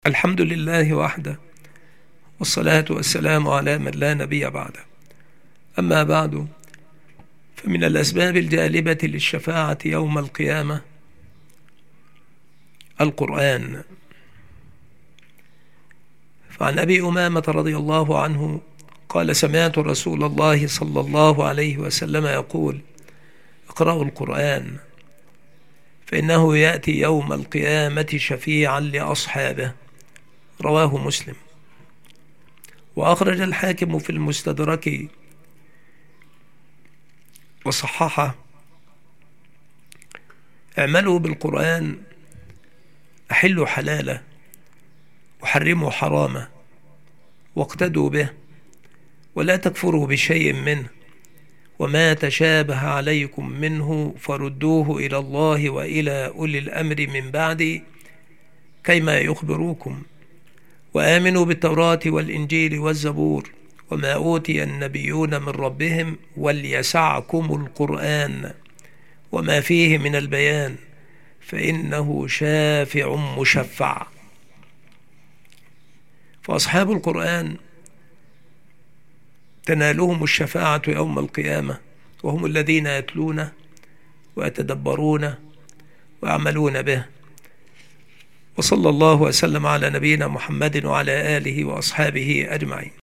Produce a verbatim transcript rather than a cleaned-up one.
الحمد لله وحده، والصلاة والسلام على من لا نبي بعده. أما بعد، فمن الأسباب الجالبة للشفاعة يوم القيامة القرآن. فعن أبي أمامة رضي الله عنه قال: سمعت رسول الله صلى الله عليه وسلم يقول: اقرأوا القرآن فإنه يأتي يوم القيامة شفيعا لأصحابه. رواه مسلم. وأخرج الحاكم في المستدرك وصححه: اعملوا بالقرآن، أحلوا حلاله وحرموا حرامه، واقتدوا به، ولا تكفروا بشيء منه، وما تشابه عليكم منه فردوه إلى الله وإلى أولي الأمر من بعد كيما يخبروكم، وآمنوا بالتوراة والإنجيل والزبور وما أوتي النبيون من ربهم، وليسعكم القرآن وما فيه من البيان فإنه شافع مشفع. فأصحاب القرآن تنالهم الشفاعة يوم القيامة، وهم الذين يتلونه ويتدبرونه ويعملون به. وصلى الله وسلم على نبينا محمد وعلى آله وأصحابه أجمعين.